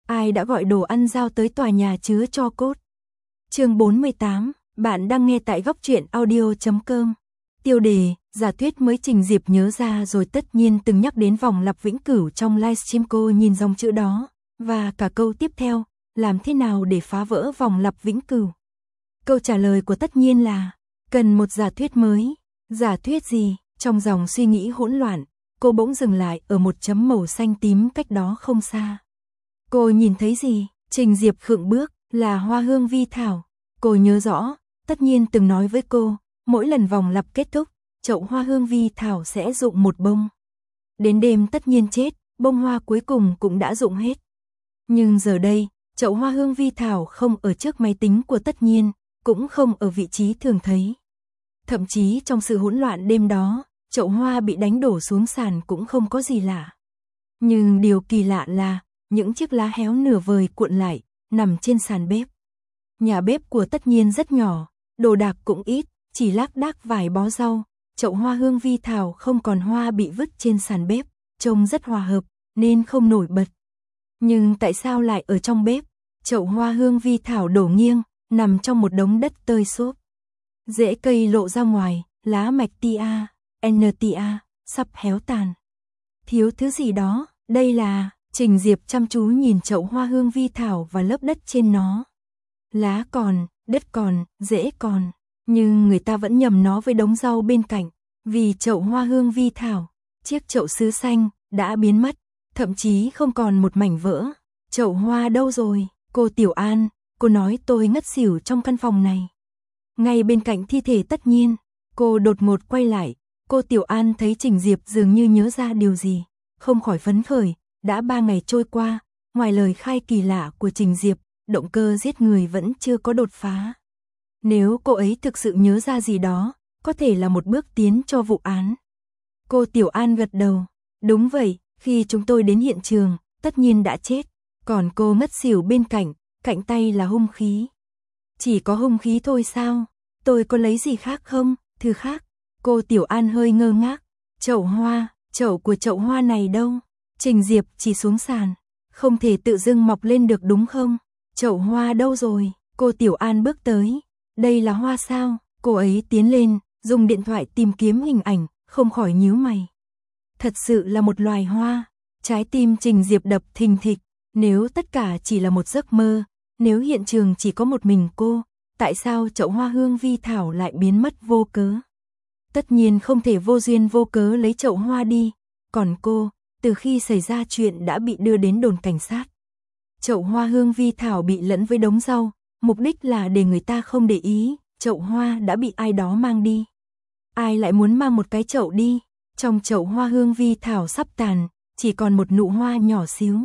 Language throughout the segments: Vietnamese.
ai đã gọi đồ ăn giao tới tòa nhà chứa tro cốt. Chương 48, bạn đang nghe tại góc truyện audio.com. Tiêu đề, giả thuyết mới Trình Diệp nhớ ra rồi tất nhiên từng nhắc đến vòng lặp vĩnh cửu trong livestream. Cô nhìn dòng chữ đó, và cả câu tiếp theo, làm thế nào để phá vỡ vòng lặp vĩnh cửu? Câu trả lời của tất nhiên là, cần một giả thuyết mới. Giả thuyết gì? Trong dòng suy nghĩ hỗn loạn, cô bỗng dừng lại ở một chấm màu xanh tím cách đó không xa. Cô nhìn thấy gì? Trình Diệp khựng bước, là hoa hương vi thảo. Cô nhớ rõ, tất nhiên từng nói với cô, mỗi lần vòng lặp kết thúc, chậu hoa hương vi thảo sẽ rụng một bông. Đến đêm tất nhiên chết, bông hoa cuối cùng cũng đã rụng hết. Nhưng giờ đây, chậu hoa hương vi thảo không ở trước máy tính của tất nhiên, cũng không ở vị trí thường thấy. Thậm chí trong sự hỗn loạn đêm đó, chậu hoa bị đánh đổ xuống sàn cũng không có gì lạ. Nhưng điều kỳ lạ là, những chiếc lá héo nửa vời cuộn lại, nằm trên sàn bếp. Nhà bếp của tất nhiên rất nhỏ, đồ đạc cũng ít, chỉ lác đác vài bó rau, chậu hoa hương vi thảo không còn hoa bị vứt trên sàn bếp, trông rất hòa hợp, nên không nổi bật. Nhưng tại sao lại ở trong bếp? Chậu hoa hương vi thảo đổ nghiêng, nằm trong một đống đất tơi xốp. Rễ cây lộ ra ngoài, lá mạch tia, ntia, sắp héo tàn. Thiếu thứ gì đó, đây là... Trình Diệp chăm chú nhìn chậu hoa hương vi thảo và lớp đất trên nó. Lá còn, đất còn, rễ còn, nhưng người ta vẫn nhầm nó với đống rau bên cạnh, vì chậu hoa hương vi thảo, chiếc chậu sứ xanh, đã biến mất, thậm chí không còn một mảnh vỡ. Chậu hoa đâu rồi? Cô Tiểu An, cô nói tôi ngất xỉu trong căn phòng này. Ngay bên cạnh thi thể tất nhiên, cô đột ngột quay lại, cô Tiểu An thấy Trình Diệp dường như nhớ ra điều gì, không khỏi phấn khởi. Đã 3 ngày trôi qua, ngoài lời khai kỳ lạ của Trình Diệp, động cơ giết người vẫn chưa có đột phá. Nếu cô ấy thực sự nhớ ra gì đó, có thể là một bước tiến cho vụ án. Cô Tiểu An gật đầu. Đúng vậy, khi chúng tôi đến hiện trường, tất nhiên đã chết. Còn cô ngất xỉu bên cạnh tay là hung khí. Chỉ có hung khí thôi sao? Tôi có lấy gì khác không? Thứ khác. Cô Tiểu An hơi ngơ ngác. Chậu hoa, chậu của chậu hoa này đâu? Trình Diệp chỉ xuống sàn, không thể tự dưng mọc lên được đúng không? Chậu hoa đâu rồi? Cô Tiểu An bước tới. Đây là hoa sao? Cô ấy tiến lên, dùng điện thoại tìm kiếm hình ảnh, không khỏi nhíu mày. Thật sự là một loài hoa. Trái tim Trình Diệp đập thình thịch. Nếu tất cả chỉ là một giấc mơ, nếu hiện trường chỉ có một mình cô, tại sao chậu hoa hương vi thảo lại biến mất vô cớ? Tất nhiên không thể vô duyên vô cớ lấy chậu hoa đi. Còn cô, từ khi xảy ra chuyện đã bị đưa đến đồn cảnh sát. Chậu hoa hương vi thảo bị lẫn với đống rau, mục đích là để người ta không để ý, chậu hoa đã bị ai đó mang đi. Ai lại muốn mang một cái chậu đi? Trong chậu hoa hương vi thảo sắp tàn, chỉ còn một nụ hoa nhỏ xíu.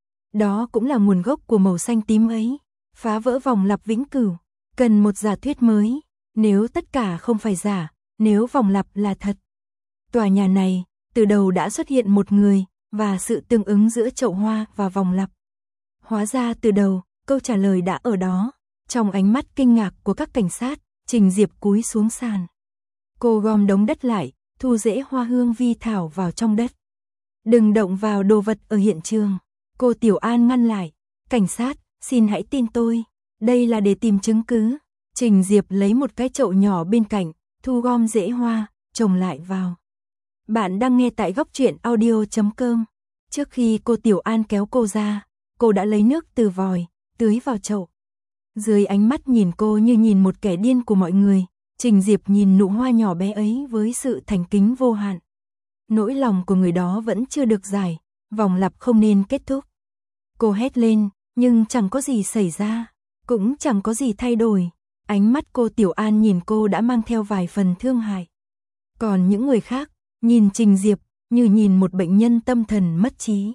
Đó cũng là nguồn gốc của màu xanh tím ấy. Phá vỡ vòng lặp vĩnh cửu, cần một giả thuyết mới. Nếu tất cả không phải giả, nếu vòng lặp là thật. Tòa nhà này, từ đầu đã xuất hiện một người, và sự tương ứng giữa chậu hoa và vòng lặp. Hóa ra từ đầu, câu trả lời đã ở đó. Trong ánh mắt kinh ngạc của các cảnh sát, Trình Diệp cúi xuống sàn. Cô gom đống đất lại, thu rễ hoa hương vi thảo vào trong đất. Đừng động vào đồ vật ở hiện trường. Cô Tiểu An ngăn lại. Cảnh sát, xin hãy tin tôi. Đây là để tìm chứng cứ. Trình Diệp lấy một cái chậu nhỏ bên cạnh, thu gom rễ hoa, trồng lại vào. Bạn đang nghe tại góc truyện audio.com. Trước khi cô Tiểu An kéo cô ra, cô đã lấy nước từ vòi, tưới vào chậu. Dưới ánh mắt nhìn cô như nhìn một kẻ điên của mọi người, Trình Diệp nhìn nụ hoa nhỏ bé ấy với sự thành kính vô hạn. Nỗi lòng của người đó vẫn chưa được giải, vòng lặp không nên kết thúc. Cô hét lên, nhưng chẳng có gì xảy ra, cũng chẳng có gì thay đổi. Ánh mắt cô Tiểu An nhìn cô đã mang theo vài phần thương hại. Còn những người khác, nhìn Trình Diệp như nhìn một bệnh nhân tâm thần mất trí.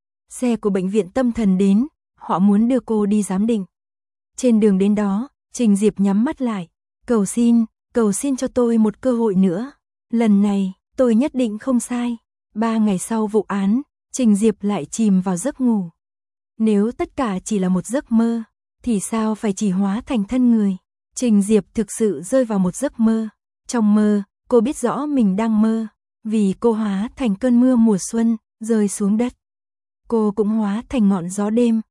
Xe của bệnh viện tâm thần đến, họ muốn đưa cô đi giám định. Trên đường đến đó, Trình Diệp nhắm mắt lại, cầu xin cho tôi một cơ hội nữa. Lần này, tôi nhất định không sai. 3 ngày sau vụ án, Trình Diệp lại chìm vào giấc ngủ. Nếu tất cả chỉ là một giấc mơ, thì sao phải chỉ hóa thành thân người? Trình Diệp thực sự rơi vào một giấc mơ. Trong mơ, cô biết rõ mình đang mơ, vì cô hóa thành cơn mưa mùa xuân, rơi xuống đất. Cô cũng hóa thành ngọn gió đêm,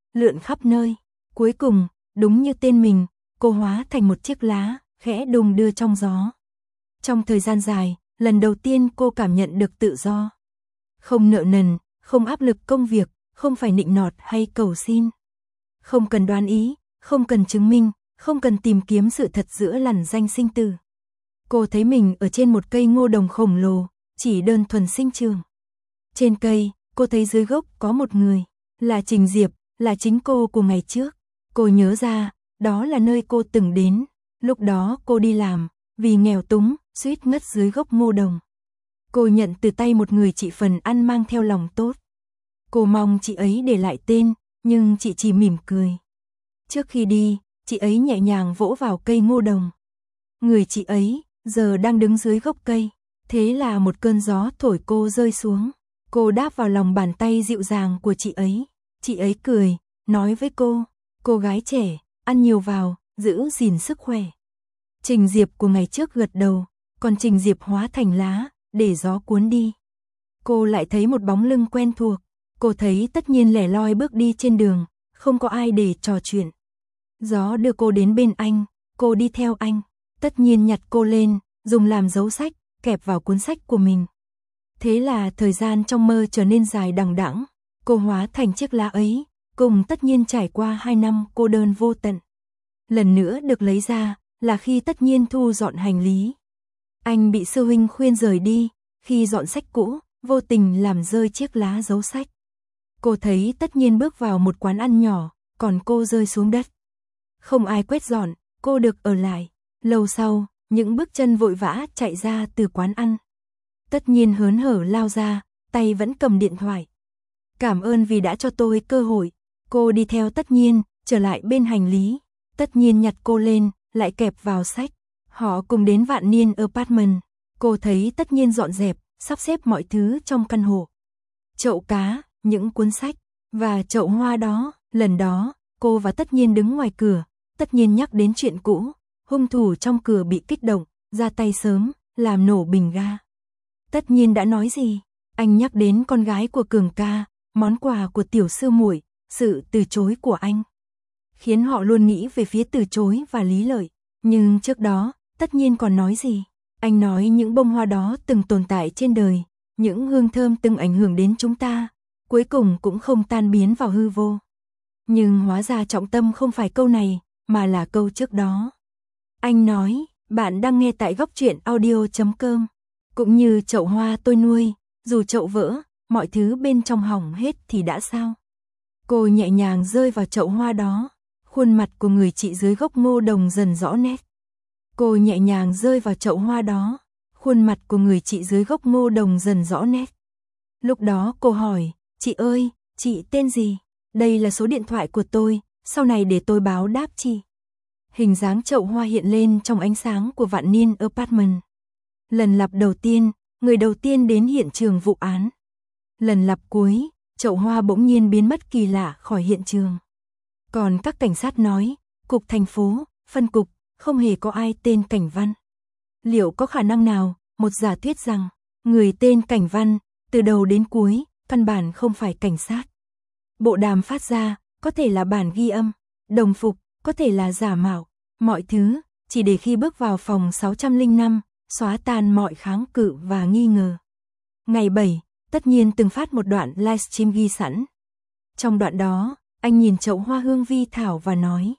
lượn khắp nơi. Cuối cùng, đúng như tên mình, cô hóa thành một chiếc lá, khẽ đung đưa trong gió. Trong thời gian dài, lần đầu tiên cô cảm nhận được tự do. Không nợ nần, không áp lực công việc, không phải nịnh nọt hay cầu xin. Không cần đoán ý, không cần chứng minh, không cần tìm kiếm sự thật giữa lằn ranh sinh tử. Cô thấy mình ở trên một cây ngô đồng khổng lồ, chỉ đơn thuần sinh trưởng. Trên cây, cô thấy dưới gốc có một người, là Trình Diệp, là chính cô của ngày trước. Cô nhớ ra, đó là nơi cô từng đến, lúc đó cô đi làm, vì nghèo túng, suýt ngất dưới gốc ngô đồng. Cô nhận từ tay một người chị phần ăn mang theo lòng tốt. Cô mong chị ấy để lại tên, nhưng chị chỉ mỉm cười. Trước khi đi, chị ấy nhẹ nhàng vỗ vào cây ngô đồng. Người chị ấy, giờ đang đứng dưới gốc cây. Thế là một cơn gió thổi cô rơi xuống. Cô đáp vào lòng bàn tay dịu dàng của chị ấy. Chị ấy cười, nói với cô gái trẻ, ăn nhiều vào, giữ gìn sức khỏe. Trình Diệp của ngày trước gật đầu, còn Trình Diệp hóa thành lá, để gió cuốn đi. Cô lại thấy một bóng lưng quen thuộc. Cô thấy Tất Nhiên lẻ loi bước đi trên đường, không có ai để trò chuyện. Gió đưa cô đến bên anh, cô đi theo anh. Tất Nhiên nhặt cô lên, dùng làm dấu sách, kẹp vào cuốn sách của mình. Thế là thời gian trong mơ trở nên dài đằng đẵng. Cô hóa thành chiếc lá ấy, cùng Tất Nhiên trải qua 2 năm cô đơn vô tận. Lần nữa được lấy ra, là khi Tất Nhiên thu dọn hành lý. Anh bị sư huynh khuyên rời đi, khi dọn sách cũ, vô tình làm rơi chiếc lá dấu sách. Cô thấy Tất Nhiên bước vào một quán ăn nhỏ, còn cô rơi xuống đất. Không ai quét dọn, cô được ở lại. Lâu sau, những bước chân vội vã chạy ra từ quán ăn. Tất Nhiên hớn hở lao ra, tay vẫn cầm điện thoại. Cảm ơn vì đã cho tôi cơ hội. Cô đi theo Tất Nhiên, trở lại bên hành lý. Tất Nhiên nhặt cô lên, lại kẹp vào sách. Họ cùng đến Vạn Niên Apartment. Cô thấy Tất Nhiên dọn dẹp, sắp xếp mọi thứ trong căn hộ. Chậu cá, những cuốn sách, và chậu hoa đó. Lần đó, cô và Tất Nhiên đứng ngoài cửa. Tất Nhiên nhắc đến chuyện cũ. Hung thủ trong cửa bị kích động, ra tay sớm, làm nổ bình ga. Tất Nhiên đã nói gì? Anh nhắc đến con gái của Cường ca, món quà của tiểu sư muội, sự từ chối của anh. Khiến họ luôn nghĩ về phía từ chối và lý lợi. Nhưng trước đó, Tất Nhiên còn nói gì? Anh nói những bông hoa đó từng tồn tại trên đời, những hương thơm từng ảnh hưởng đến chúng ta, cuối cùng cũng không tan biến vào hư vô. Nhưng hóa ra trọng tâm không phải câu này, mà là câu trước đó. Anh nói, bạn đang nghe tại góc truyện audio.com. Cũng như chậu hoa tôi nuôi, dù chậu vỡ, mọi thứ bên trong hỏng hết thì đã sao? Cô nhẹ nhàng rơi vào chậu hoa đó, khuôn mặt của người chị dưới gốc ngô đồng dần rõ nét. Cô nhẹ nhàng rơi vào chậu hoa đó, khuôn mặt của người chị dưới gốc ngô đồng dần rõ nét. Lúc đó cô hỏi, chị ơi, chị tên gì? Đây là số điện thoại của tôi, sau này để tôi báo đáp chị. Hình dáng chậu hoa hiện lên trong ánh sáng của Vạn Niên Apartment. Lần lặp đầu tiên, người đầu tiên đến hiện trường vụ án. Lần lặp cuối, chậu hoa bỗng nhiên biến mất kỳ lạ khỏi hiện trường. Còn các cảnh sát nói, cục thành phố, phân cục, không hề có ai tên Cảnh Văn. Liệu có khả năng nào, một giả thuyết rằng, người tên Cảnh Văn, từ đầu đến cuối, căn bản không phải cảnh sát. Bộ đàm phát ra, có thể là bản ghi âm, đồng phục, có thể là giả mạo, mọi thứ, chỉ để khi bước vào phòng 605, xóa tan mọi kháng cự và nghi ngờ. Ngày 7, Tất Nhiên từng phát một đoạn livestream ghi sẵn. Trong đoạn đó, anh nhìn chậu hoa hương vi thảo và nói,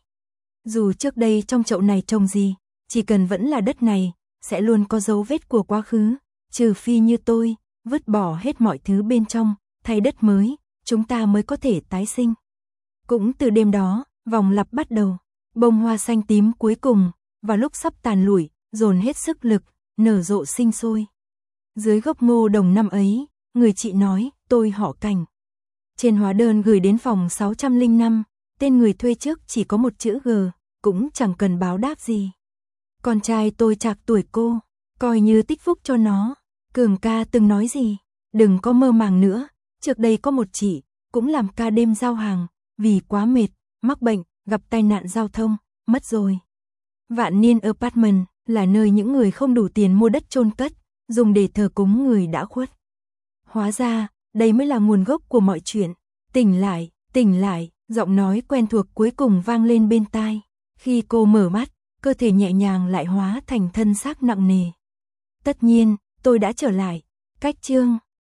dù trước đây trong chậu này trồng gì, chỉ cần vẫn là đất này, sẽ luôn có dấu vết của quá khứ, trừ phi như tôi, vứt bỏ hết mọi thứ bên trong, thay đất mới, chúng ta mới có thể tái sinh. Cũng từ đêm đó, vòng lặp bắt đầu, bông hoa xanh tím cuối cùng, vào lúc sắp tàn lụi, dồn hết sức lực, nở rộ sinh sôi. Dưới gốc ngô đồng năm ấy, người chị nói, tôi họ Cảnh. Trên hóa đơn gửi đến phòng 605, tên người thuê trước chỉ có một chữ G, cũng chẳng cần báo đáp gì. Con trai tôi trạc tuổi cô, coi như tích phúc cho nó. Cường ca từng nói gì, đừng có mơ màng nữa, trước đây có một chị, cũng làm ca đêm giao hàng, vì quá mệt, mắc bệnh, gặp tai nạn giao thông, mất rồi. Vạn Niên Apartment là nơi những người không đủ tiền mua đất chôn cất, dùng để thờ cúng người đã khuất. Hóa ra, đây mới là nguồn gốc của mọi chuyện. Tỉnh lại, Giọng nói quen thuộc cuối cùng vang lên bên tai. Khi cô mở mắt, cơ thể nhẹ nhàng lại hóa thành thân xác nặng nề. Tất nhiên, tôi đã trở lại. Cách chương